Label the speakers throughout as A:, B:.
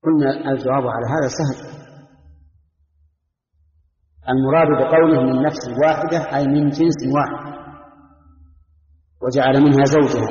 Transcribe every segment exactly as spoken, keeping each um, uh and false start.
A: قلنا الجواب على هذا سهل. المراد بقوله من نفس واحدة أي من جنس واحد، وجعل منها زوجها.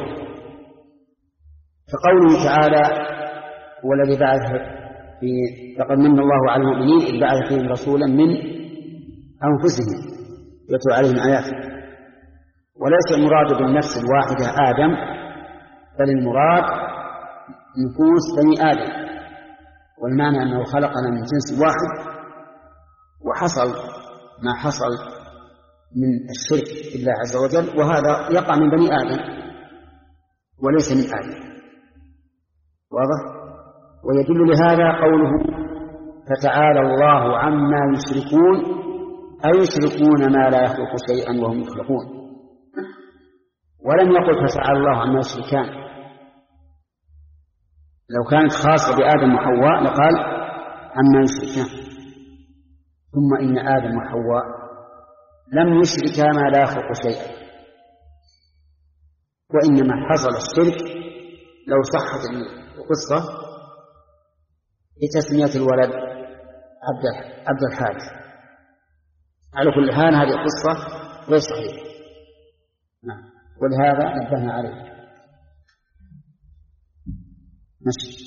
A: فقوله تعالى هو الذي بعث في لقد من الله على المؤمنين إذ بعث فيهم رسولا من أنفسهم يتلو عليهم آياته، وليس المراد بالنفس الواحدة آدم، بل المراد نفوس بني آدم، والمعنى أنه خلقنا من جنس واحد، وحصل ما حصل من الشرك بالله عز وجل، وهذا يقع من بني آدم وليس من آدم. واضح؟ ويدل لهذا قوله فتعالى الله عما يشركون، أي يشركون ما لا يخلق شيئا وهم يخلقون، ولم يقل فتعالى الله عما يشركان. لو كانت خاصة بآدم وحواء لقال عما يشركان. ثم إن آدم وحواء لم يشركا ما لا يخلق شيئا، وإنما حصل الشرك لو صحت القصة بتسمية الولد عبد الحارث. على كل حال هذه القصة غير صحيحة، نعم، ولهذا نبهنا عليه. ماشي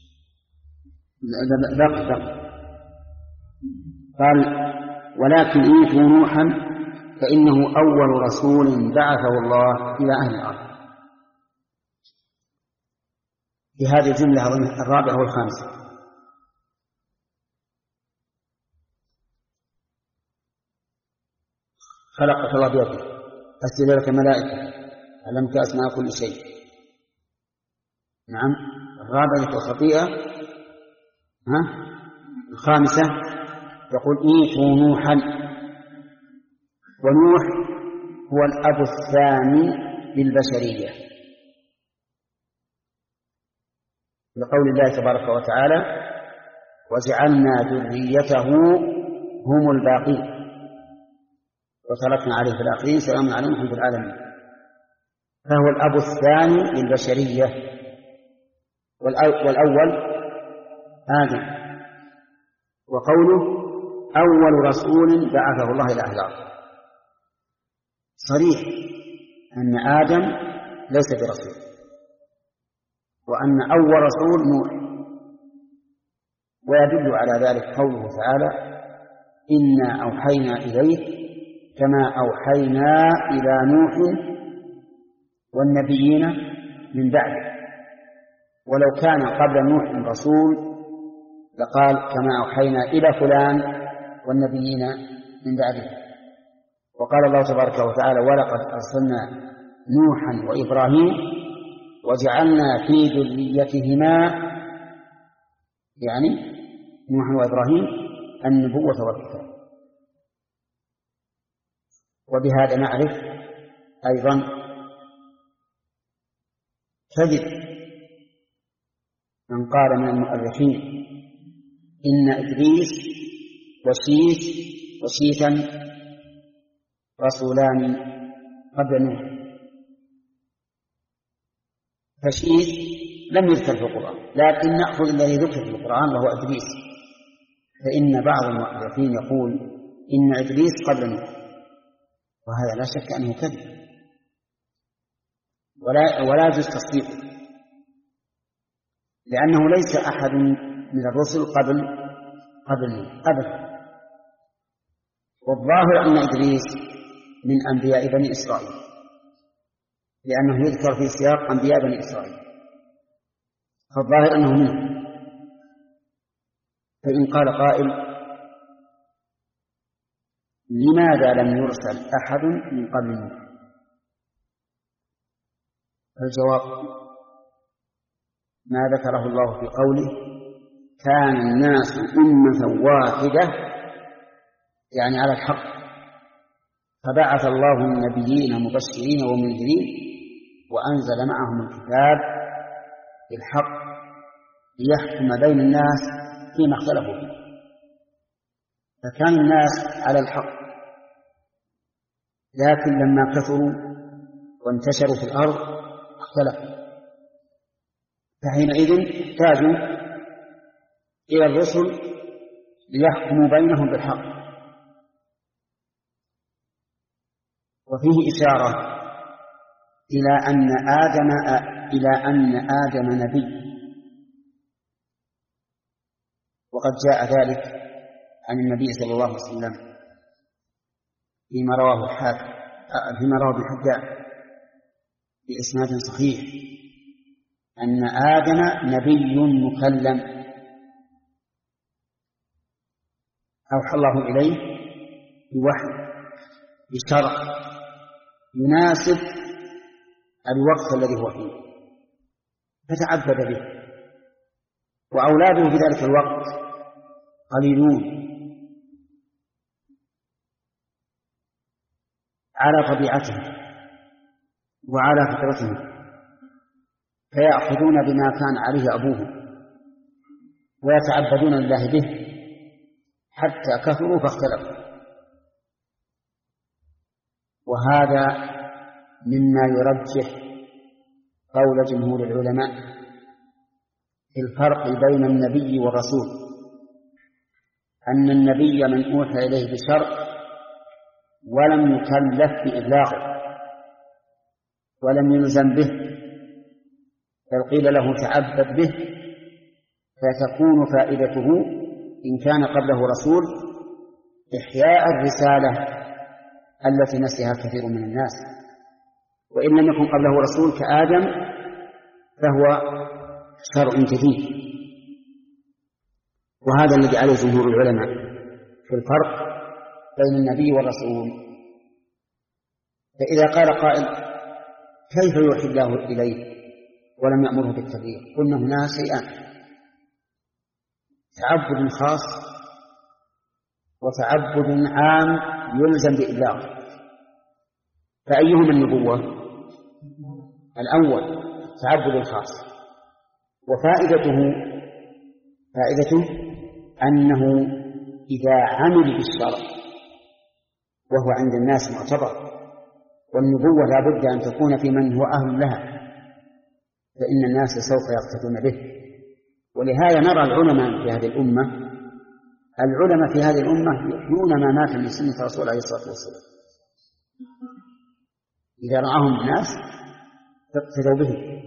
A: باقي باقي. قال ولكن إيتوا نوحا فإنه أول رسول بعثه الله إلى أهل الأرض. في هذه الجملة الرابعة والخامسة خلقك الله بيده، أسجد لك ملائكة، علمك أسماء كل شيء. نعم. الرابعة الخطيئة. ها الخامسة يقول إيتوا نوحا، ونوح هو الأب الثاني للبشرية، لقول الله تبارك وتعالى وجعلنا ذريته هم الباقين وتركنا عليه في الآخرين سلام عليهم الحمد العالمين. فهو الأب الثاني للبشرية، والأول آدم. وقوله أول رسول بعثه الله إلى أهل الأرض صريح أن آدم ليس برسول، وأن أول رسول نوح. ويدل على ذلك قوله تعالى إنا أوحينا إليك كما أوحينا إلى نوح والنبيين من بعده. ولو كان قبل نوح رسول لقال كما أوحينا إلى فلان والنبيين من بعده. وقال الله تبارك وتعالى ولقد أرسلنا نوحا وإبراهيم وجعلنا في ذريتهما، يعني نوح وإبراهيم، النبوة والكتاب. وبهذا نعرف أيضا كذب من قال من المؤرخين إن إدريس وشيث وشيثا رسولان قبل نوح. فشيث لم يذكر في القرآن، لكن نأخذ الذي ذكر في القرآن وهو إدريس، فإن بعض المؤرخين يقول إن إدريس قبل نوح، وهذا لا شك أنه كذب ولا ولا يجوز تصديقه، لأنه ليس أحد من الرسل قبل قبل نوح أبدا. والظاهر أن إدريس من أنبياء بني إسرائيل، لأنه يذكر في سياق أنبياء بني إسرائيل، فالظاهر أنه منه. فإن قال قائل لماذا لم يرسل أحد من قبل نوح؟ الجواب ما ذكره الله في قوله كان الناس أمة واحدة، يعني على الحق، فبعث الله النبيين مبشرين ومنذرين وأنزل معهم الكتاب بالحق ليحكم بين الناس فيما اختلفوا فيه. فكان الناس على الحق، لكن لما كثروا وانتشروا في الأرض اختلفوا، فحينئذ احتاجوا إلى الرسل ليحكموا بينهم بالحق. وفيه إشارة إلى أن آدم إلى أن آدم نبي، وقد جاء ذلك عن النبي صلى الله عليه وسلم فيما رواه الحاكم فيما رواه ابن حبان بإسناد صحيح أن آدم نبي مكلم أوحى الله إليه بوحي بشرع يناسب الوقت الذي هو فيه فتعبد به، وأولاده في ذلك الوقت قليلون على طبيعتهم وعلى فطرتهم، فيأخذون بما كان عليه أبوهم ويتعبدون لله به حتى كثروا فاختلفوا. وهذا مما يرجح قول جمهور العلماء في الفرق بين النبي والرسول، أن النبي من أوحى إليه بشرع ولم يكلف بإبلاغه ولم يلزم به، بل قيل له تعبد به، فتكون فائدته إن كان قبله رسول إحياء الرسالة التي نسيها كثير من الناس، وإن لم يكن قبله رسول كآدم فهو شرع جديد. وهذا الذي عليه جمهور العلماء في الفرق بين النبي والرسول. فإذا قال قائل كيف يوحي الله إليه ولم يأمره بالتبليغ؟ قلنا هنا شيئان: تعبد خاص وتعبد عام يلزم بإبلاغه. فأيهما النبوة؟ الأول تعبد الخاص، وفائدته فائدته أنه إذا عمل بالشرع وهو عند الناس معتبر، والنبوة لا بد أن تكون في من هو أهل لها، فإن الناس سوف يقتدون به. ولهذا نرى العلماء في هذه الأمة العلماء في هذه الأمة يحيون ما مات من سنة الرسول عليه الصلاة والسلام، إذا رآهم الناس اقتدوا به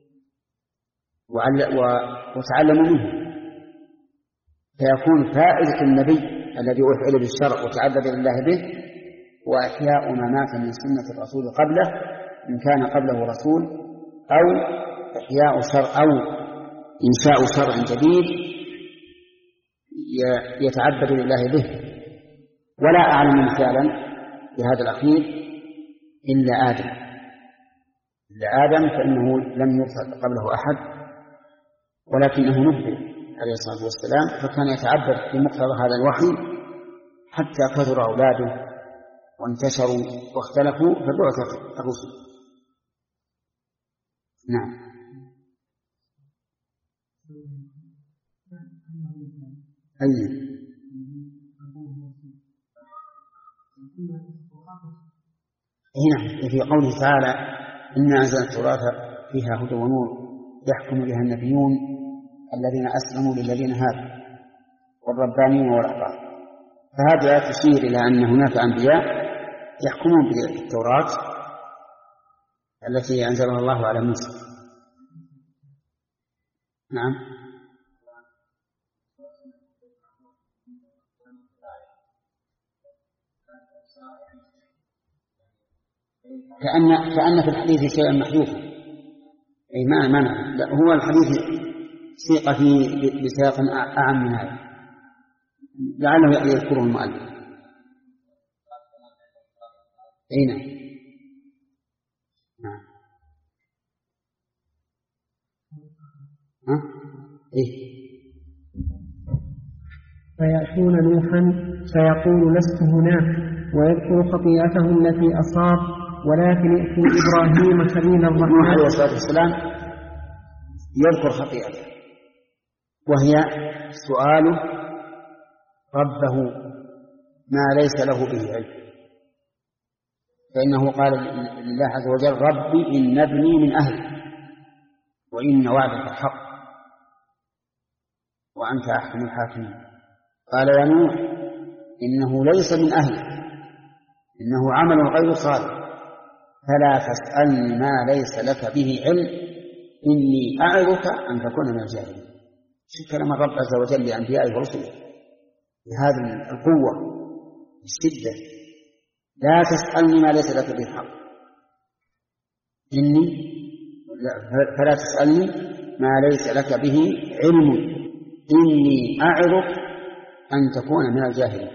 A: وتعلموا منه، فيكون فائدة النبي الذي أوحي إليه بالشرع وتعبد لله به وإحياء ما مات من سنة الرسول قبله إن كان قبله رسول، أو إحياء شرع أو إنشاء شرع جديد يتعبد لله به. ولا أعلم مثالا بهذا الأخير إلا آدم إلا آدم فإنه لم يرسل قبله أحد، ولكنه نبئ عليه الصلاة والسلام فكان يتعبد بمقتضى هذا الوحي حتى كثر أولاده وانتشروا واختلفوا فبعث الرسل. نعم. أي هنا في قوله تعالى: إنا أنزلنا التوراة فيها هدى ونور يحكم بها النبيون الذين أسلموا للذين هادوا والربانيون والأحبار. فهذه آية تشير إلى أن هناك أنبياء يحكمون بالتوراة التي أنزلها الله على موسى. نعم. كأن كأن في الحديث شيئا محذوفا، أي ما معنى لا هو الحديث سيق فيه بسياق أعم من هذا، لعله يذكره المؤلف. أي نعم. نعم. ها؟ إيه؟
B: فيأتون نوحا فيقول لست هناك ويذكر خطيئته التي أصاب، ولكن ائتوا إبراهيم خليل الرحمن.
A: نوح عليه الصلاة والسلام يذكر خطيئته وهي سؤاله ربه ما ليس له به علم، فإنه قال لله عز وجل: ربي إن ابني من أهلي وإن وعدك حق وأنت أحكم الحاكمين. قال يا نوح إنه ليس من أهلك إنه عمل غير صالح فلا تسألني ما ليس لك به علم إني أعظك أن تكون من الجاهلين. شوف كلام الرب عز وجل لأنبيائه ورسله بهذه القوة الشدة. لا تسألني ما ليس لك به حق إني فلا تسألني ما ليس لك به علم إني أعظك أن تكون من الجاهلين.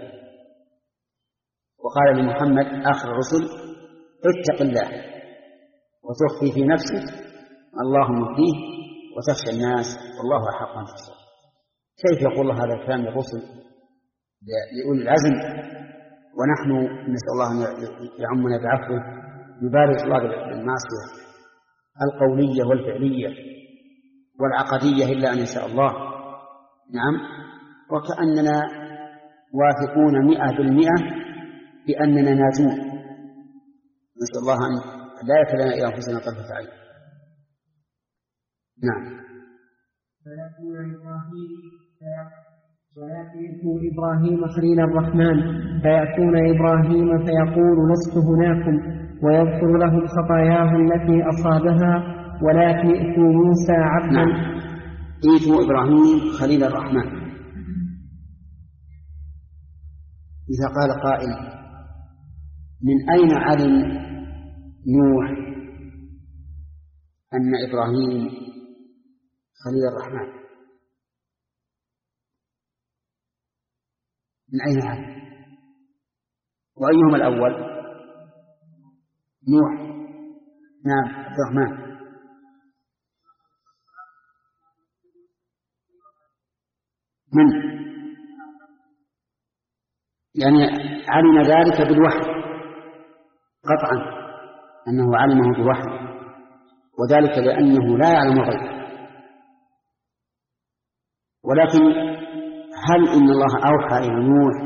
A: وقال لمحمد آخر الرسل اتق الله وتخفي في نفسك الله مخفيه وتخشى الناس والله أحق أن تخشى. كيف يقول الله هذا الكلام للرسل لأولي العزم ونحن نسأل الله أن يعمنا بعفوه يبارك الله بالمعصية القولية والفعلية والعقدية إلا أن يشاء الله. نعم، وكأننا واثقون مئة بالمئة بأننا ناجون. نسأل الله أن لا يكلنا إلى أنفسنا طرفة عين. نعم.
B: فيكون إبراهيم ويأتون إبراهيم خليل الرحمن فيأتون إبراهيم فيقول لست هناكم ويغفر لهم خطاياهم التي أصابها ولكن ائتوا موسى عبدا.
A: نعم. ائتوا إبراهيم خليل الرحمن. إذا قال قائل من أين علم نوح أن إبراهيم خليل الرحمن؟ من أين علم؟ وأيهما الأول؟ نوح. نعم عبد الرحمن. من يعني علم ذلك بالوحي قطعا أنه علمه بالوحي وذلك لأنه لا يعلم الغيب. ولكن هل إن الله أوحى إلى نوح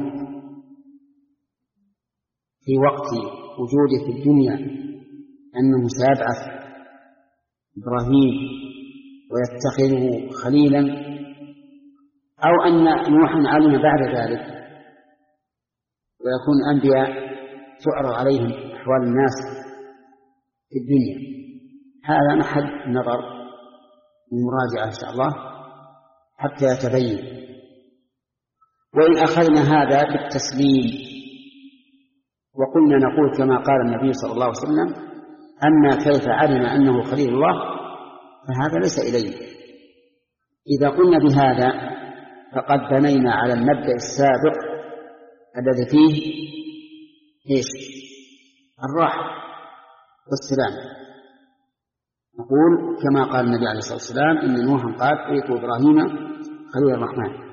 A: في وقت وجوده في الدنيا أنه سيبعث إبراهيم ويتخذه خليلا أو أن نوحا علم بعد ذلك ويكون الأنبياء تعرض عليهم أحوال الناس في الدنيا؟ هذا محل نظر المراجعة إن شاء الله حتى يتبين. وإن أخذنا هذا بالتسليم وقلنا نقول كما قال النبي صلى الله عليه وسلم أما كيف علم أنه خليل الله فهذا ليس إليه. إذا قلنا بهذا فقد بنينا على المبدأ السابق الذي فيه إيش؟ الراحة والسلام. نقول كما قال النبي عليه الصلاة والسلام إن نوحا قال ائتوا إبراهيم خليل الرحمن.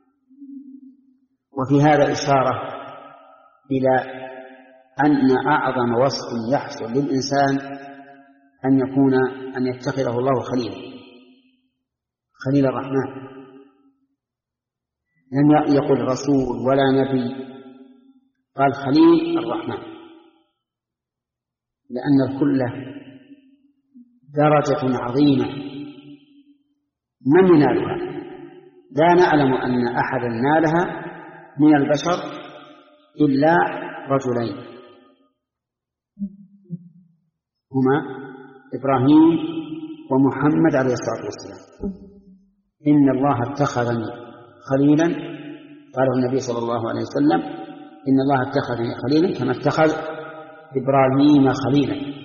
A: وفي هذا إشارة إلى أن أعظم وصف يحصل للإنسان أن يكون أن يتخذه الله خليلا خليل الرحمن. لم يقل رسول ولا نبي، قال خليل الرحمن، لأن الكل درجة عظيمة من ينالها؟ لا نعلم أن أحدا نالها من البشر إلا رجلين هما إبراهيم ومحمد عليه الصلاة والسلام. إن الله اتخذني خليلا، قاله النبي صلى الله عليه وسلم إن الله اتخذني خليلا كما اتخذ إبراهيم خليلا.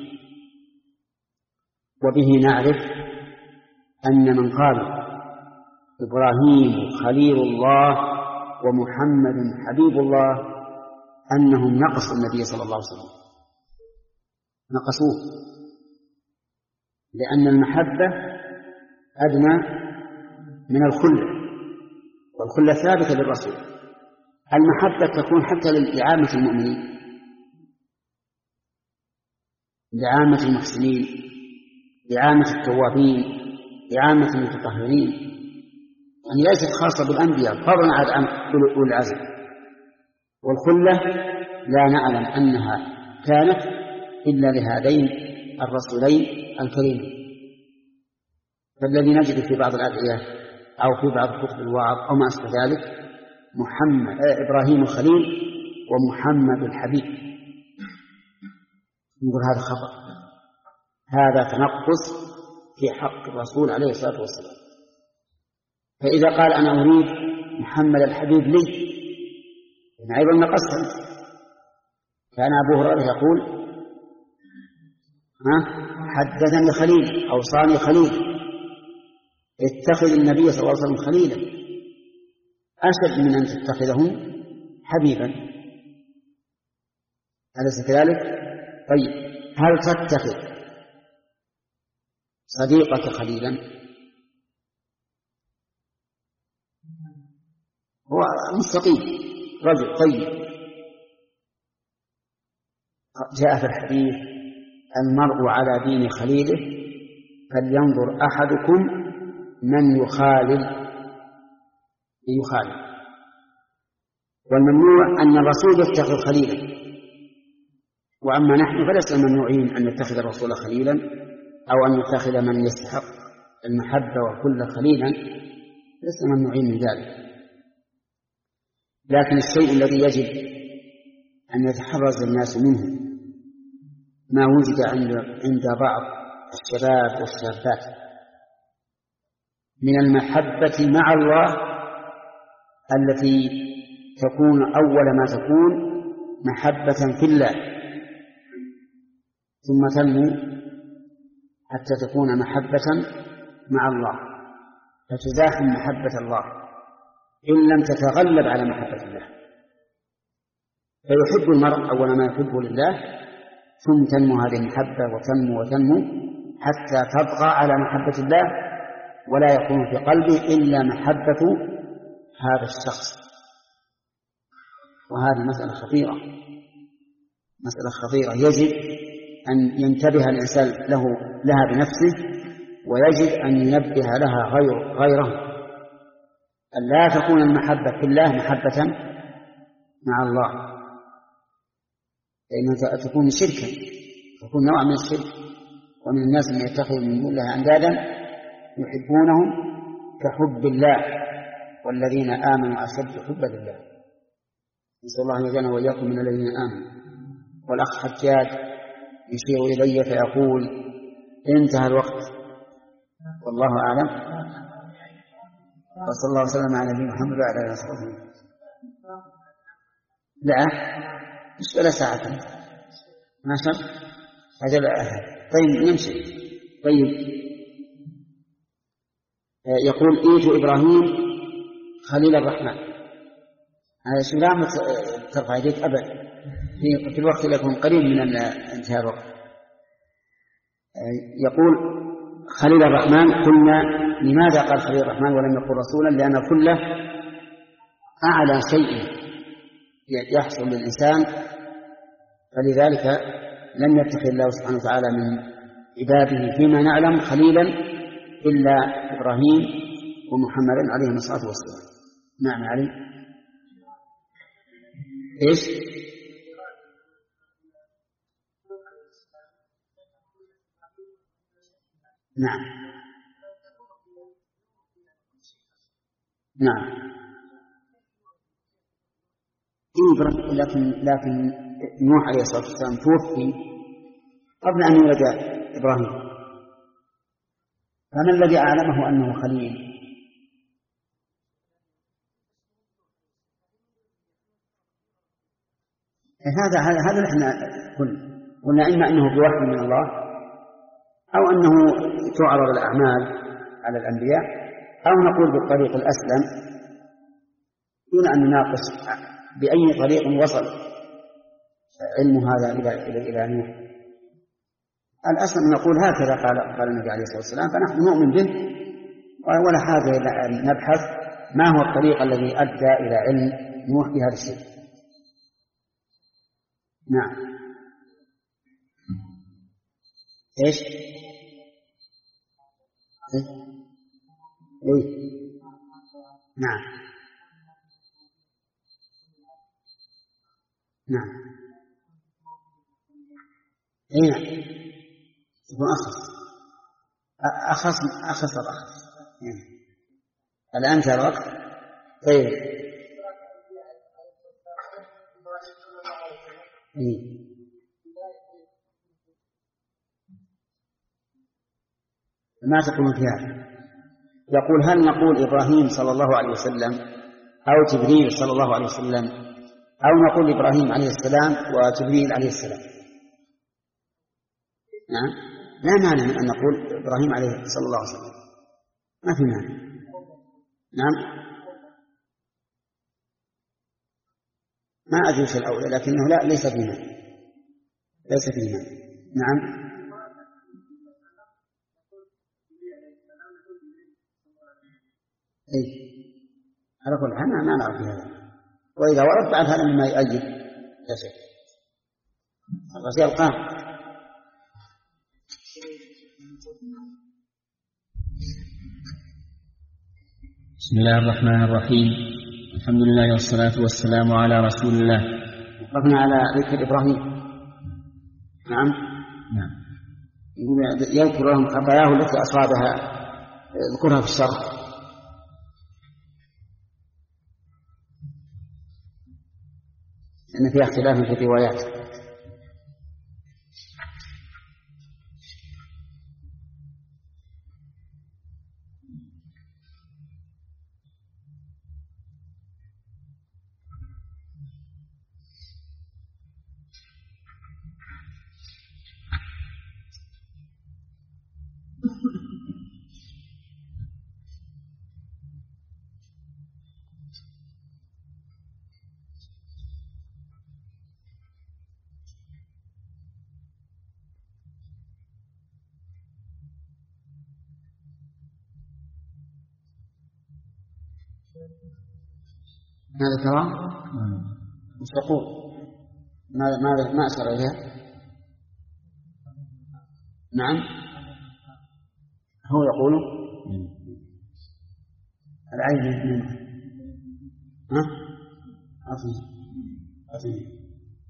A: وبه نعرف أن من قال إبراهيم خليل الله ومحمد حبيب الله أنهم نقصوا النبي صلى الله عليه وسلم، نقصوه، لأن المحبة أدنى من الخلة، والخلة ثابتة للرسول. المحبة تكون حتى لعامة المؤمنين، لعامة المحسنين، لعامة التوابين، لعامة المتطهرين، يعني ليست خاصة بالأنبياء فضلا عن أولي العزم. والخلة لا نعلم أنها كانت إلا لهذين الرسولين الكريمين. فالذي نجد في بعض الأدعية أو في بعض كتب الوعظ أو ما أشبه ذلك محمد إبراهيم الخليل ومحمد الحبيب، نقول هذا خطأ، هذا تنقص في حق الرسول عليه الصلاة والسلام. فإذا قال أنا أريد محمد الحبيب لي إن أيضا نقصا. كان أبو هريرة يقول ها حدثني خليل أوصاني خليل، اتخذ النبي صلى الله عليه وسلم خليلا أشد من أن تتخذه حبيبا، أليس كذلك؟ طيب هل تتخذ صديقك خليلا؟ هو مستقيم رجل طيب. جاء في الحديث المرء على دين خليله فلينظر أحدكم من يخالل يخالل. والممنوع أن الرسول يتخذ خليلا، وأما نحن فلسنا ممنوعين أن نتخذ الرسول خليلا أو أن نتخذ من يستحق المحبة وكل خليلا، لسنا ممنوعين من ذلك. لكن الشيء الذي يجب أن يتحرز الناس منه ما وجد عند عند بعض الشباب والشابات من المحبة مع الله التي تكون أول ما تكون محبة في الله ثم تنمو حتى تكون محبة مع الله، فتزاحم محبة الله إن لم تتغلب على محبة الله. فيحب المرء أول ما يحبه لله ثم تنمو هذه المحبة وتنمو وتنمو حتى تبقى على محبة الله، ولا يكون في قلبه إلا محبة هذا الشخص. وهذه مسألة خطيرة، مسألة خطيرة يجب أن ينتبه الإنسان له لها بنفسه، ويجب أن ينبه لها غير غيره، أن لا تكون المحبة في الله محبة مع الله، لأنها تكون شركا، تكون نوع من الشرك. ومن الناس من يتخذ من دون الله أندادا يحبونهم كحب الله والذين آمنوا أشد حبا لله. نسأل الله أن يجعلنا وإياكم من الذين آمنوا. والأخ حجاج يشير إلي فيقول انتهى الوقت والله أعلم، وصلى الله وسلم على نبينا محمد وعلى آله وصحبه. لا مش ولا ساعة ما شاء أجل. طيب نمشي. طيب يقول إيت إبراهيم خليل الرحمن، هذا شيء لا ترفع يديك أبدا في الوقت اللي يكون قريب من انتهاء الوقت. يقول خليل الرحمن، قلنا لماذا قال خليل الرحمن ولم يقل رسولا؟ لأن كله أعلى شيء يحصل للإنسان، فلذلك لم يتخذ الله سبحانه وتعالى من عباده فيما نعلم خليلا إلا إبراهيم ومحمد عليهم الصلاة والسلام. نعم علي إيش؟ نعم نعم لكن لكن نوح عليه الصلاة والسلام توفي قبل أن يولد إبراهيم، فما الذي أعلمه أنه خليل؟ هذا هذا هذا نحن قلنا إما أنه بوحي من الله أو أنه تعرض الأعمال على الأنبياء، أو نقول بالطريق الأسلم دون أن نناقش بأي طريق وصل علم هذا إلى إلى إلى نوح. الأسلم نقول هكذا قال قال النبي عليه الصلاة والسلام، فنحن نؤمن به ولا حاجة إلى أن نبحث ما هو الطريق الذي أدى إلى علم نوح بهذا الشيء. نعم إيش؟ إيه؟ إيه؟ نعم نعم أي نعم يكون أخص أخص أخص الأخص يعني. الآن انتهى الوقت. طيب إيه؟ ما تقولون في هذا؟ يقول هل نقول إبراهيم صلى الله عليه وسلم أو جبريل صلى الله عليه وسلم، أو نقول إبراهيم عليه السلام وجبريل عليه السلام؟ نعم، لا مانع من أن نقول إبراهيم عليه صلى الله عليه وسلم، ما في مانع. نعم، ما أدري في الأولى، لكنه لا ليس في مانع، ليس في مانع. نعم، إيه على كل حال ما نعرف هذا، وإذا ورد بعد هذا مما يؤيد لا شيء. الرجال قام.
C: بسم الله الرحمن الرحيم، الحمد لله والصلاة والسلام على رسول الله.
A: وقفنا على ذكر إبراهيم. نعم
C: نعم.
A: يذكر لهم خطاياه التي أصابها، يذكرها في الشرح. إن فيها اختلاف في الروايات. هذا كلام مش تقول ماذا ماذا ما أشار إليها؟ نعم، هو يقول العين منه. ها أعطني أعطني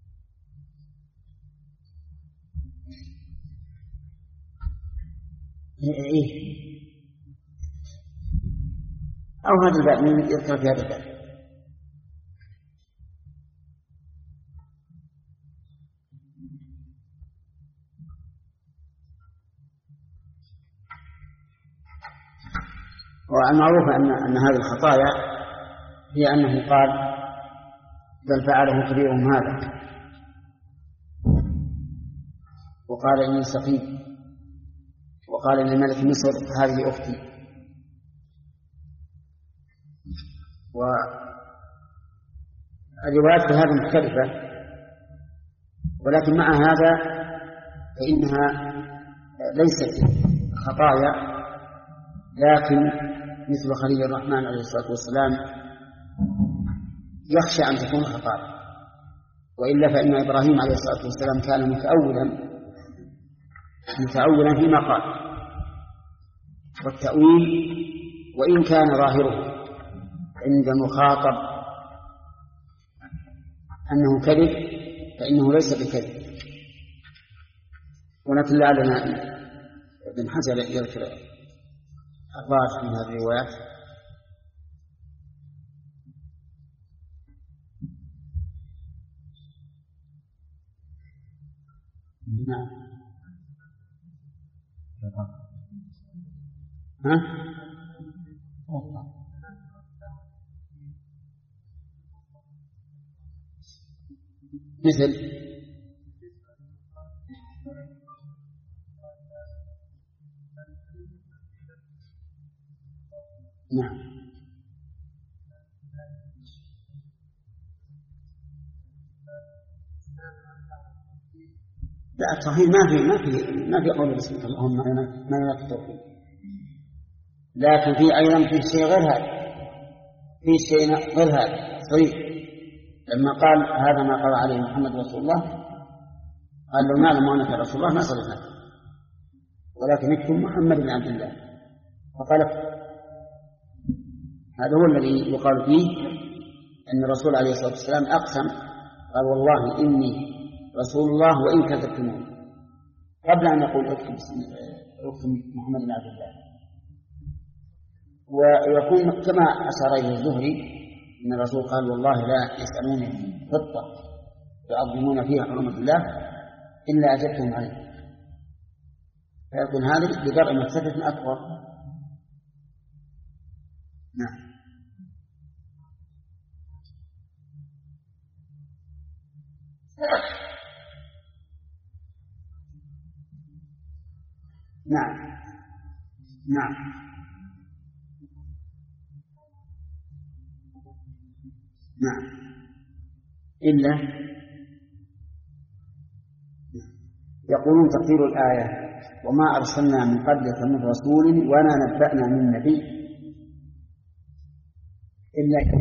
A: إيه أو هذا الباب من يذكر في هذا الباب. والمعروف أن أن هذه الخطايا هي أنه قال بل فعله كبيرهم هذا، وقال إني سقيم، وقال لملك مصر هذه أختي. والروايات بهذا مختلفة، ولكن مع هذا فإنها ليست خطايا، لكن مثل خليل الرحمن عليه الصلاة والسلام يخشى أن تكون خطايا، وإلا فإن إبراهيم عليه الصلاة والسلام كان متأولا متأولا فيما قال، والتأويل وإن كان ظاهره عند المخاطب أنه كذب فإنه ليس بكذب. ولكن لعلنا ابن حجر يذكر الراجح من هذه الروايات. نعم. ها؟ مثل نعم لا التوحيد ما في ما في ما في قول بسم الله اللهم ما ينافي التوحيد، لكن في أيضا في شيء غير هذا، في شيء غير هذا صحيح. لما قال هذا ما قال عليه محمد رسول الله قال لو نعلم أنك رسول الله ما صدقنا، ولكن اكتب محمد بن عبد الله فقال. هذا هو الذي يقال فيه أن الرسول عليه الصلاة والسلام أقسم قال والله إني رسول الله وإن كذبتموني، قبل أن يقول اكتب محمد بن عبد الله. ويكون كما أشار إليه الزهري إن الرسول قال والله لا يسألوني خطة يعظمون فيها حرمة الله إلا أجبتهم عليه، فيكون هذا لدرء مفسدة أكبر. نعم. نعم نعم نعم إلا يقولون تقدير الآية وما أرسلنا من قبلك من رسول ولا نبأنا من نبي إلا،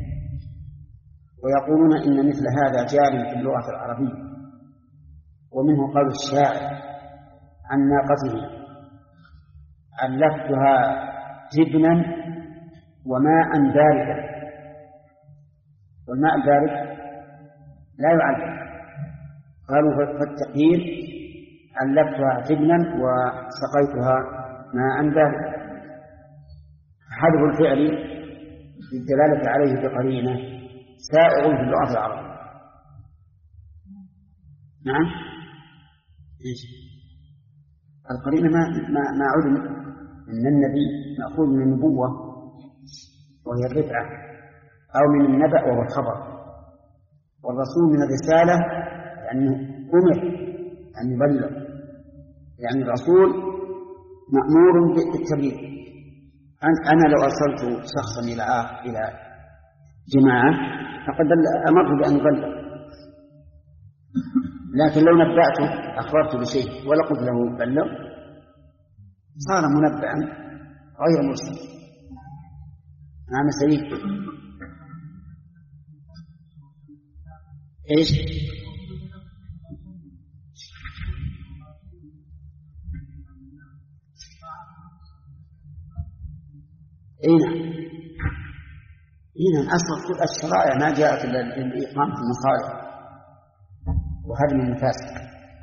A: ويقولون إن مثل هذا جار في اللغة العربية. ومنه قول الشاعر عن ناقته علفتها جبنا وماء باردا، والماء البارد لا يعلق، قالوا فالتقدير علفتها جبنا وسقيتها ماء باردا. حذف الفعل للدلالة عليه بقرينة سائغ في اللغة العربية. نعم إيش القرينة؟ ما ما ما علم أن النبي مأخوذ من النبوة وهي الرفعة، أو من النبأ وهو الخبر، والرسول من الرسالة يعني أمر أن يبلغ، يعني الرسول مأمور بالتبليغ. أنا لو أرسلت شخصا إلى إلى جماعة فقد أمرت بأن يبلغ، لكن لو نبأته أخبرت بشيء ولا قلت له بلغ صار منبئا غير مرسل. نعم سيد إيش إيه إذن أصل كل الشرائع ما جاءت إلا لإقامة المصالح وهدم المفاسد،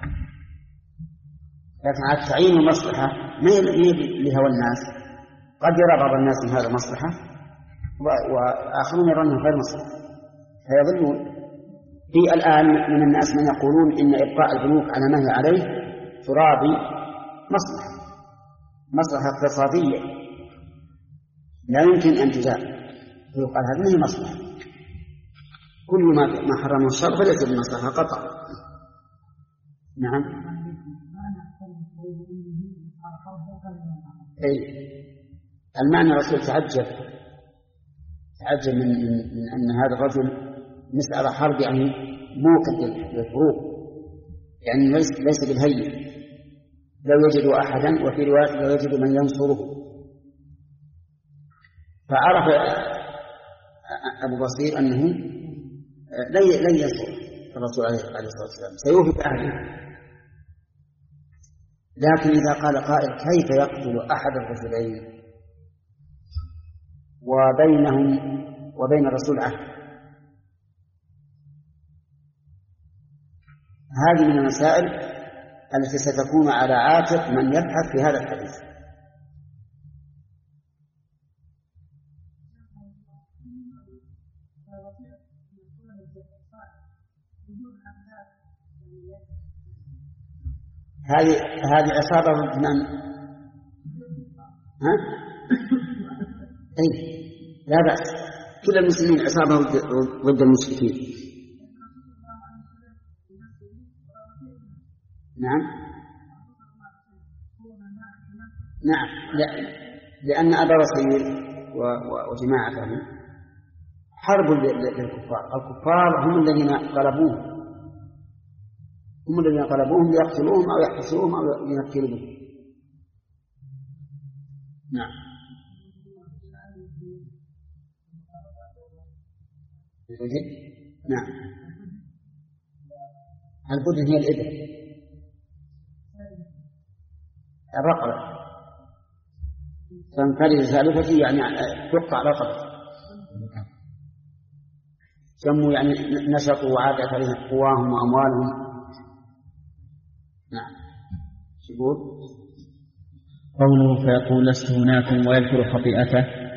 A: لكن على تعيين المصلحة ما لهوى الناس. قد يرى بعض الناس من هذا مصلحة وآخرون يرونه غير مصلحة فيظلون. في الآن من الناس من يقولون إن إبقاء البنوك على ما هي عليه ترابي مصلحة مصلحة اقتصادية لا يمكن أن تزال، فيقال هذه هي مصلحة. كل ما ما حرم الشرع فليس بمصلحة قطعا. نعم أي المعنى الرسول تعجب تعجب من, من, من أن هذا الرجل مسألة حرب يعني موكب للحروب، يعني ليس, ليس بالهين. لو يجد أحدا وفي رواية لو يجد من ينصره. فعرف أبو بصير أنه لن ينصر الرسول عليه الصلاة والسلام، سيوفي بأهله. لكن إذا قال قائل كيف يقتل أحد الرجلين وبينهم وبين الرسول عهد؟ هذه من المسائل التي ستكون على عاتق من يبحث في هذا الحديث. هذه هذه عصابة ضد من؟ ها؟ أي لا بأس، كل المسلمين عصابة ضد المشركين. نعم نعم لا. لأن أبا بصير وجماعته حرب للكفار. الكفار هم الذين غلبوهم، هم الذين طلبوهم ليقتلوهم أو يحبسوهم أو ينكلوا بهم. نعم نعم البدن هي الإبل الرقبة، تنفرد سالفته يعني تقطع رقبة. سموا يعني نشطوا وعادت عليهم قواهم وأموالهم. نعم يقول
C: قوله فيقول لست هناكم ويذكر خطيئته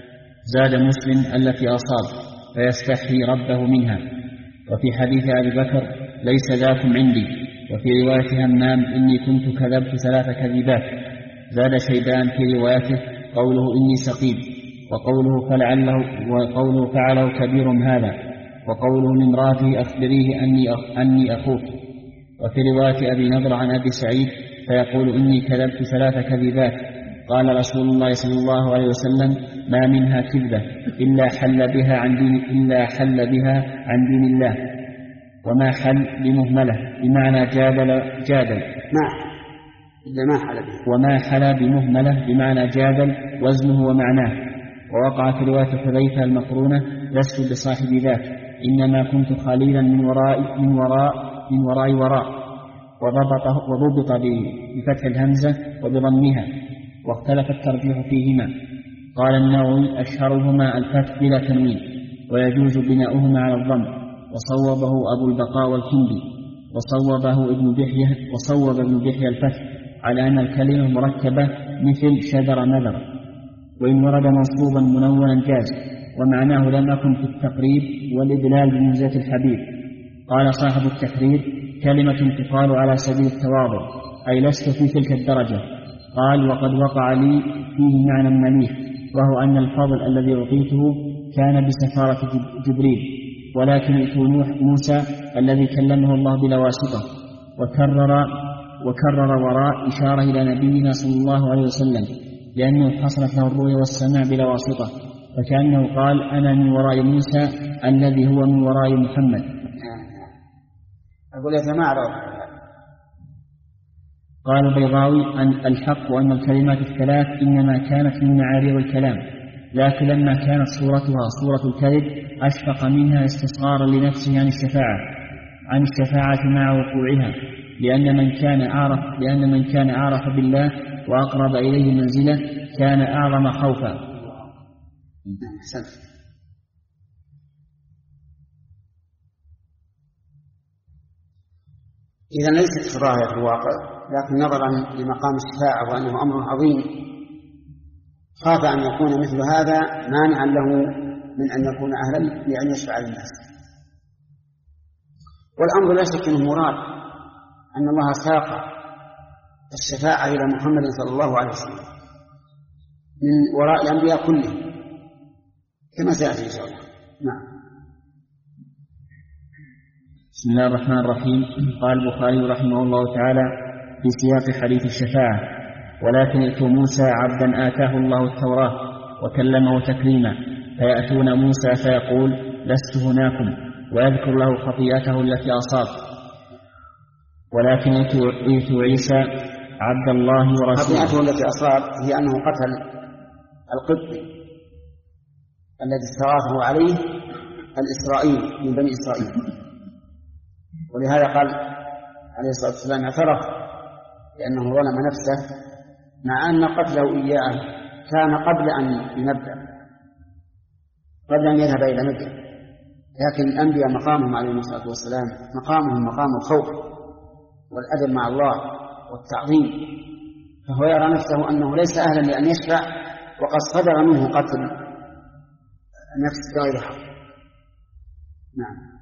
C: زاد مسلم التي أصاب فيستحي ربه منها. وفي حديث أبي بكر ليس ذاكم عندي. وفي رواية همام إني كنت كذبت ثلاث كذبات. زاد شيبان في روايته قوله إني سقيم، وقوله فلعله وقوله فعله كبير هذا، وقوله لامرأته أخبريه أني, أني أخوك. وفي رواية أبي نضر عن أبي سعيد فيقول إني كذبت ثلاث كذبات. قال رسول الله صلى الله عليه وسلم ما منها كذبة إلا حل بها عن دين, إلا حل بها عن دين الله. وما حل بمهملة بمعنى جادل جادل
A: ما إلا ما حل به.
C: وما حل بمهملة بمعنى جادل وزنه ومعناه. ووقع في رواية حذيفة المقرونة لست بصاحب ذاك إنما كنت خليلا من وراء من وراء من وراء وراء وضبط وضبط بفتح الهمزة وبضمها، واختلف الترجيح فيهما. قال النووي أشهرهما الفتح بلا تنوين ويجوز بناؤهما على الضم، وصوبه أبو البقاء والكندي، وصوبه ابن بحية وصوب ابن بحية الفتح على أن الكلمة مركبة مثل شذر نذر، وإن ورد منصوبا منونا جاز، ومعناه لم أكن في التقريب والإدلال بمنزلة الحبيب. قال صاحب التحرير كلمة تقال على سبيل التواضع أي لست في تلك الدرجة. قال وقد وقع لي فيه معنى مليح، وهو أن الفضل الذي أعطيته كان بسفارة جبريل، ولكن ائتوا نوح موسى الذي كلمه الله بلا واسطة. وكرر وكرر وراء إشارة إلى نبينا صلى الله عليه وسلم، لأنه حصلت له الرؤيا والسماع بلا واسطة، فكأنه قال أنا من وراء موسى الذي هو من وراء محمد.
A: أقول يا جماعة
C: قال البيضاوي أن الحق أن الكلمات الثلاث إنما كانت من معاري والكلام، لكن لما كانت صورتها صورة الكذب أشفق منها استصغارا لنفسه عن الشفاعة عن الشفاعة مع وقوعها، لأن من كان أعرف لأن من كان أعرف بالله وأقرب إليه منزلة كان أعظم خوفا.
A: إذا ليست ظاهرة في الواقع، لكن نظرا لمقام الشفاعة وأنه أمر عظيم خاف أن يكون مثل هذا مانعا له من أن يكون أهلا لأن يشفع للناس. والأمر لا شك أنه مراد أن الله ساق الشفاعة إلى محمد صلى الله عليه وسلم من وراء الأنبياء كلهم كما سيأتي إن شاء الله. نعم.
C: بسم الله الرحمن الرحيم. قال البخاري رحمه الله تعالى في سياق حديث الشفاعة ولكن ائتوا موسى عبدا آتاه الله التوراة وكلمه تكليما، فيأتون موسى فيقول لست هناكم ويذكر له خطيئته التي أصاب. ولكن ائتوا عيسى عبد الله ورسوله.
A: خطيئته التي أصاب هي أنه قتل القبطي الذي استغاثه عليه الإسرائيلي من بني إسرائيل، ولهذا قال عليه الصلاة والسلام اعترف لأنه ظلم نفسه، مع أن قتله إياه كان قبل أن ينبأ قبل أن يذهب إلى مكة، لكن الأنبياء مقامهم عليه الصلاة والسلام مقامهم مقام الخوف والأدب مع الله والتعظيم، فهو يرى نفسه أنه ليس أهلا لأن يشفع وقد صدر منه قتل نفس غير حق. نعم.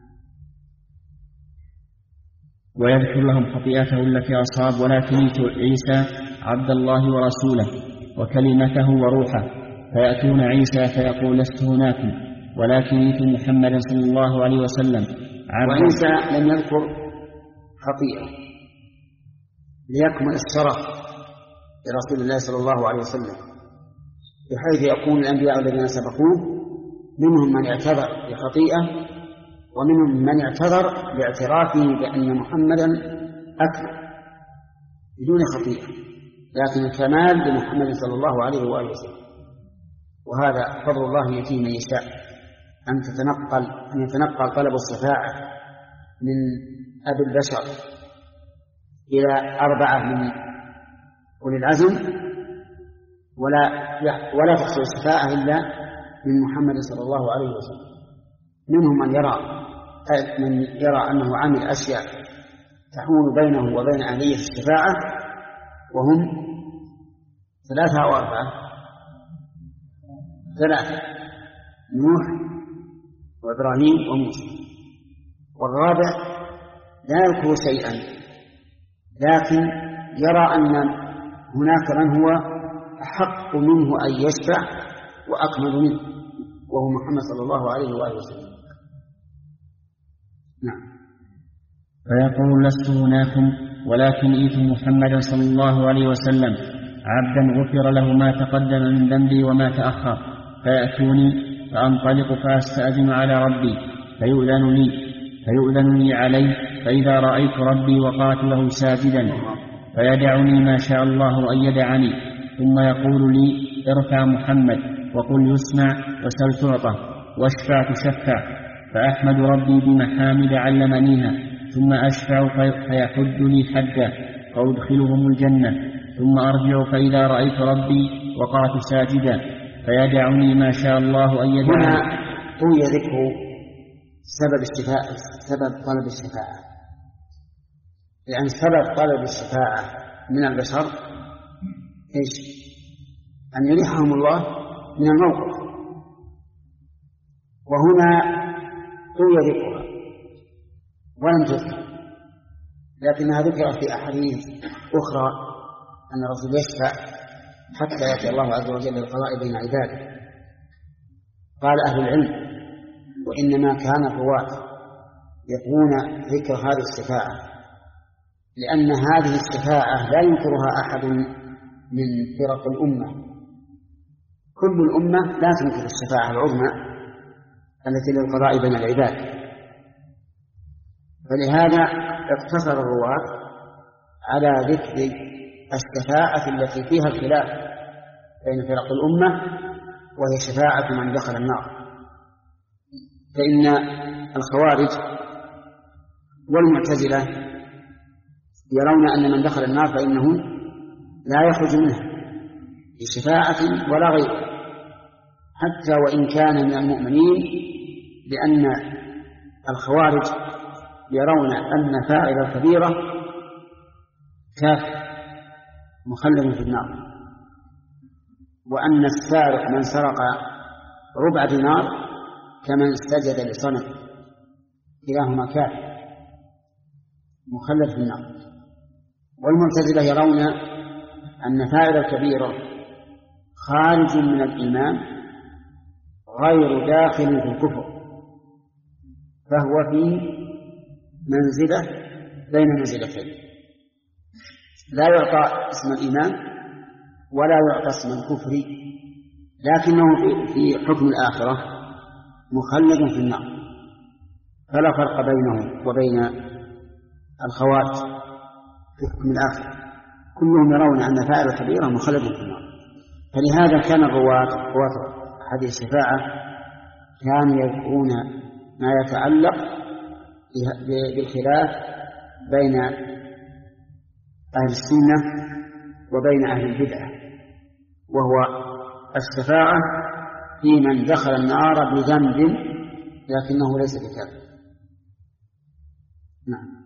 C: ويذكر لهم خطيئته التي أصاب. ولكن عيسى عبد الله ورسوله وكلمته وروحه، فيأتون عيسى فيقول لست هناكم ولكن ائتوا محمدا صلى الله عليه وسلم.
A: وعيسى لم يذكر خطيئة ليكمل الشرف لرسول الله صلى الله عليه وسلم، بحيث يكون الأنبياء الذين سبقوه منهم من اعتذر بخطيئة ومنهم من اعتذر باعترافه بأن محمدا أكمل بدون خطيئة، لكن الكمال لمحمد صلى الله عليه وآله وسلم. وهذا فضل الله يأتيه من يشاء، أن تتنقل أن يتنقل طلب الشفاعة من أبي البشر إلى أربعة من أولي العزم، ولا ولا تحصل الشفاعة إلا من محمد صلى الله عليه وسلم. منهم من يرى من يرى أنه عمل أشياء تحول بينه وبين أهلية الشفاعة، وهم ثلاثة أو أربعة ثلاثة نوح وإبراهيم وموسى. والرابع لا يذكر شيئا لكن يرى أن هناك من هو أحق منه أن يشفع وأكمل منه وهو محمد صلى الله عليه وآله وسلم. نعم.
C: فيقول لست هناكم ولكن إيت محمدا صلى الله عليه وسلم عبدا غفر له ما تقدم من ذنبي وما تأخر، فيأتوني فأنطلق فأستأذن على ربي فيؤذن لي فيؤذن لي عليه، فإذا رأيت ربي وقعت له ساجدا فيدعني ما شاء الله أن يدعني، ثم يقول لي ارفع محمد وقل يسمع وسل تعطى واشفع تشفع، فأحمد ربي بمحامد علمنيها، ثم أشفع فيحد لي حدا وأدخلهم الجنة، ثم أرجع فإذا رأيت ربي وقعت ساجدا فيدعني ما شاء الله أن يدعني.
A: هنا قوي ذكر سبب الشفاعة، سبب طلب الشفاعة، لأن سبب طلب الشفاعة من البشر إيش؟ أن يريحهم الله من الموقف، وهنا قوي ذكرها ولم تذكر، لكنها ذكرت في أحاديث أخرى أن الرسول يشفع حتى يأتي الله عز وجل بالقضاء بين عباده. قال أهل العلم وإنما كان الرواة يقولون ذكر هذه الشفاعة لأن هذه الشفاعة لا ينكرها أحد من فرق الأمة، كل الأمة لا تنكر الشفاعة العظمى التي للقضاء بين العباد، فلهذا اقتصر الرواة على ذكر الشفاعة التي فيها الخلاف بين فرق الأمة، وهي شفاعة من دخل النار. فإن الخوارج والمعتزلة يرون أن من دخل النار فإنه لا يخرج منها بشفاعة ولا غير، حتى وإن كان من المؤمنين، لأن الخوارج يرون أن فاعل الكبيرة كافر مخلد في النار، وأن السارق من سرق ربع دينار كمن سجد لصنم، كلاهما كافر مخلد في النار. والمعتزلة يرون أن فاعل الكبيرة خارج من الإيمان غير داخل في الكفر، فهو في منزلة بين منزلتين، لا يعطى اسم الإيمان ولا يعطى اسم الكفر، لكنه في حكم الآخرة مخلد في النار، فلا فرق بينه وبين الخوارج في حكم الآخرة، كلهم يرون أن فاعل الكبيرة مخلد في النار. فلهذا كان الرواة رواة هذه الشفاعة كانوا يذكرون ما يتعلق بالخلاف بين أهل السنة وبين أهل البدعة، وهو الشفاعة في من دخل النار بذنب لكنه ليس بكافر. نعم.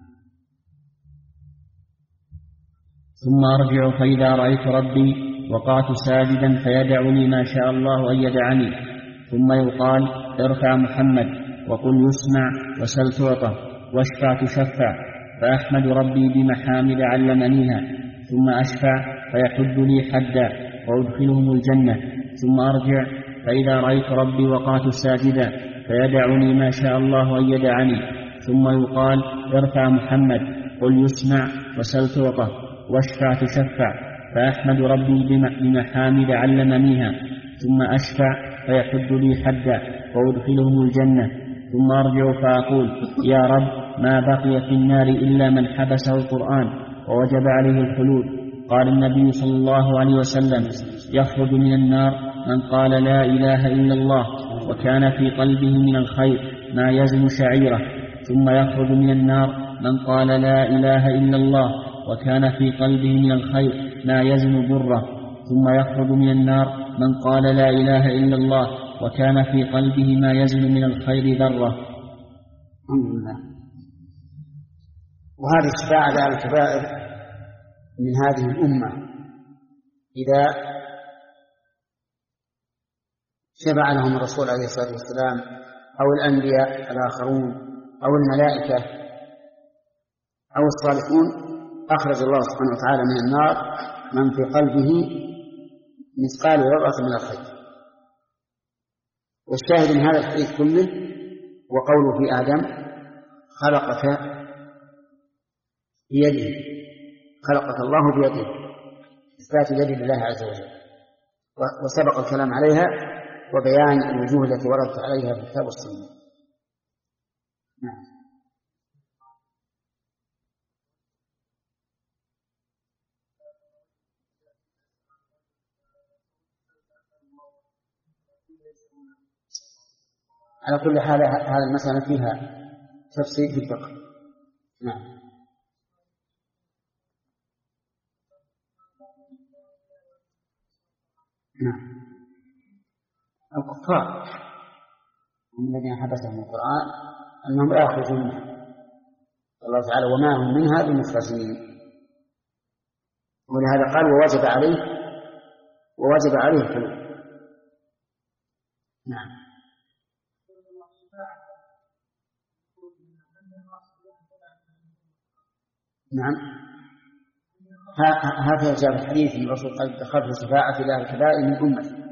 C: ثم أرجع فإذا رأيت ربي وقعت ساجدا فيدعني ما شاء الله أن يدعني، ثم يقال ارفع محمد وقل يسمع وسل تعطى واشفع تشفع، فأحمد ربي بمحامد علمنيها، ثم أشفع فيحد لي حدا وأدخلهم الجنة، ثم أرجع فإذا رأيت ربي وقعت ساجدا فيدعني ما شاء الله أن يدعني، ثم يقال ارفع محمد قل يسمع وسل تعطى واشفع تشفع، فأحمد ربي بمحامد علمنيها، ثم أشفع فيحد لي حدا وأدخلهم الجنة، ثم أرجع فأقول يا رب ما بقي في النار إلا من حبسه القرآن ووجب عليه الخلود. قال النبي صلى الله عليه وسلم يخرج من النار من قال لا إله إلا الله وكان في قلبه من الخير ما يزن شعيرة، ثم يخرج من النار من قال لا إله إلا الله وكان في قلبه من الخير ما يزن بره، ثم يخرج من النار من قال لا إله إلا الله وكان في قلبه ما يزن من الخير ذرة.
A: الحمد لله. وهذه الشفاعة على الكبائر من هذه الأمة إذا شفع لهم الرسول عليه الصلاة والسلام أو الأنبياء الآخرون أو الملائكة أو الصالحون، أخرج الله سبحانه وتعالى من النار من في قلبه مثقال ذرة من الخير. والشاهد من هذا الحديث كله وقوله في آدم خلقك بيده، خلقك الله بيده، إثبات اليد لله عز وجل، وسبق الكلام عليها وبيان الوجوه التي وردت عليها في الكتاب والسنة. نعم. على كل حال هذه المسألة فيها تفصيل في الفقه. نعم. نعم. الكفار هم الذين حبسهم القرآن أنهم لا يخرجون منها، الله تعالى وما هم منها بمخرجين، ولهذا قال ووجب عليه ووجب عليه الخلود. نعم. نعم. هذا جاء في الحديث من الرسول قال دخلت شفاعة إلى الكبائر من أمتي.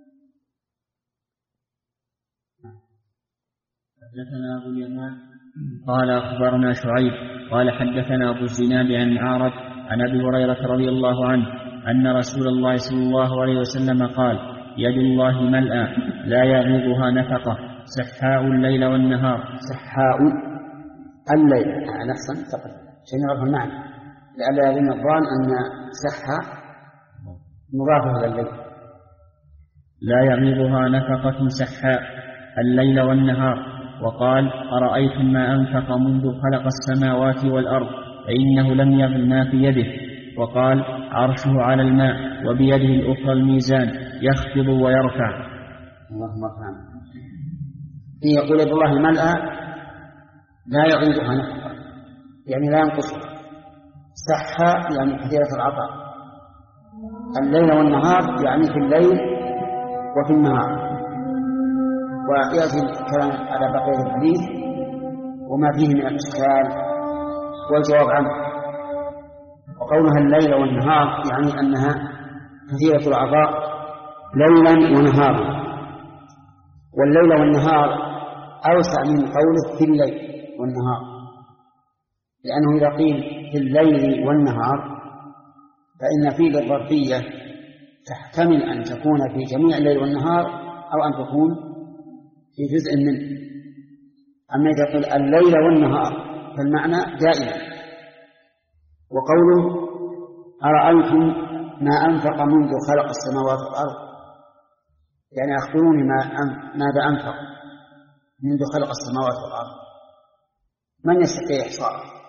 C: حدثنا أبو اليمان قال أخبرنا شعيب قال حدثنا أبو الزناد عن عارض عن أبي هريرة رضي الله عنه أن رسول الله صلى الله عليه وسلم قال يد الله ملأى لا يغيضها نفقة سحاء الليل والنهار.
A: سحاء الليل نحسن تقل عشان يعرف المعنى، لئلا يظن الظان أن سحى مضافة إلى الليل.
C: لا يغيضها نفقة سحاء الليل والنهار. وقال أرأيتم ما أنفق منذ خلق السماوات والأرض فإنه لم يغل ما في يده. وقال عرشه على الماء وبيده الأخرى الميزان يخفض ويرفع.
A: اللهم ارحمنا. يقول يد الله الملأى لا يغيضها نفقة يعني لا ينقصها، سحى يعني كثيرة العطاء، الليل والنهار يعني في الليل وفي النهار. ويأتي الكلام على بقية الحديث وما فيه من الإشكال والجواب عنه. وقولها الليل والنهار يعني أنها كثيرة العطاء ليلا ونهارا، والليل والنهار أوسع من قوله في الليل والنهار، لأنه إذا قيل في الليل والنهار فإن فيه الظرفية تحتمل أن تكون في جميع الليل والنهار أو أن تكون في جزء منه. أما إذا قيل الليل والنهار فالمعنى دائما. وقوله أرأيتم ما أنفق منذ خلق السماوات والأرض يعني أخبروني ما ماذا أنفق منذ خلق السماوات والأرض، من يستطيع إحصاءه؟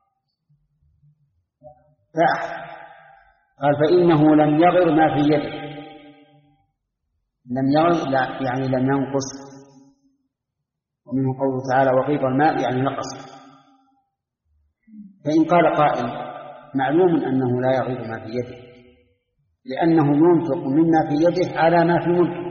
A: فأحد. قال فإنه لم يغر ما في يده. لم يغر لا يعني لم ينقص. ومنه قوله تعالى وغيض الماء يعني نقص. فإن قال قائل معلوم أنه لا يغيض ما في يده لأنه ينفق مما في يده على ما في ملكه،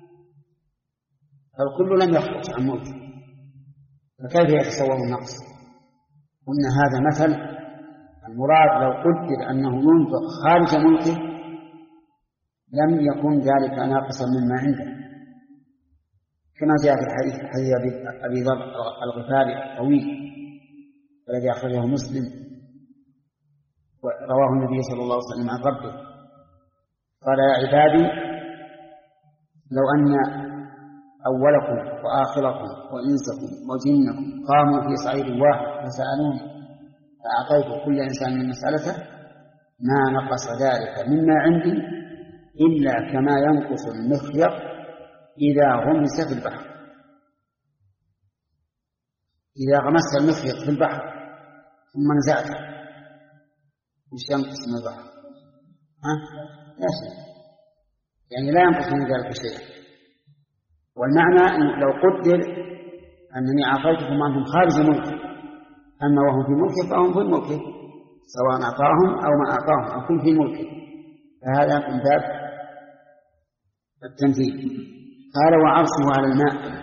A: فالكل لم يخرج عن ملكه، فكيف يتصور النقص؟ قلنا هذا مثل. المراد لو قدر أنه ينفق خارج ملكه لم يكن ذلك ناقصا مما عنده، كما جاء في الحديث حديث أبي ذر الغفاري الطويل الذي أخرجه مسلم ورواه النبي صلى الله عليه وسلم عن ربه قال يا عبادي لو أن أولكم وآخركم وإنسكم وجنكم قاموا في صعيد واحد فسألوني فأعطيت كل إنسان من مسألته ما نقص ذلك مما عندي إلا كما ينقص المخيط إذا غمس في البحر. إذا غمست المخيط في البحر ثم نزعته مش ينقص من البحر؟ ها؟ لا شيء، يعني لا ينقص من ذلك شيء. والمعنى أن لو قدر أنني أعطيتكم أنهم خارج ملكه أما وهم في ملكه فهم في ملكه سواء أعطاهم أو ما أعطاهم أو كن في ملكه، فهذا من باب التنفيذ. قال وعرشه على الماء،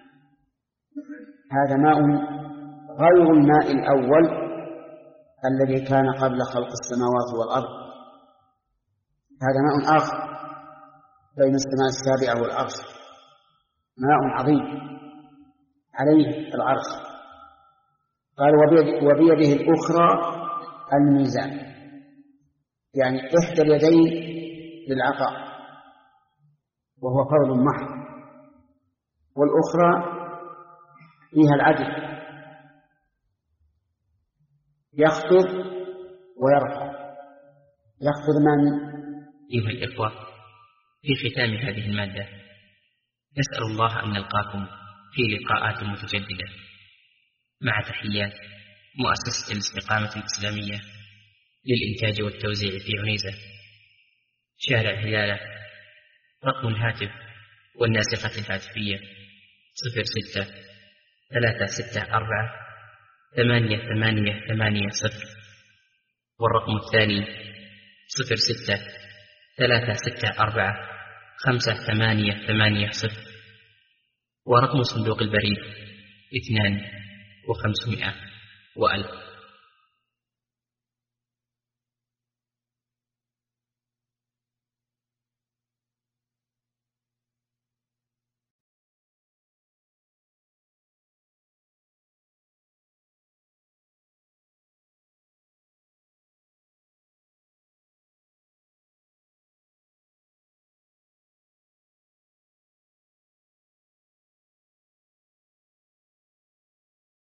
A: هذا ماء غير الماء الأول الذي كان قبل خلق السماوات والأرض، هذا ماء آخر بين السماء السابعة والعرش، ماء عظيم عليه العرش. قال وبيده الأخرى الميزان، يعني إحدى اليدين للعطاء وهو فضل محض، والأخرى فيها العدل، يخفض ويرفع. يخفض من؟
D: أيها الإخوة، في ختام هذه المادة نسأل الله أن نلقاكم في لقاءات متجددة، مع تحيات مؤسسة الاستقامة الإسلامية للإنتاج والتوزيع في عنيزة، شارع هلالة. رقم الهاتف والناسخة الهاتفية صفر ستة ثلاثة ستة أربعة ثمانية ثمانية ثمانية صفر، والرقم الثاني صفر ستة ثلاثة ستة أربعة خمسة ثمانية ثمانية صفر، ورقم صندوق البريد اثنان وخمسمائة وألف.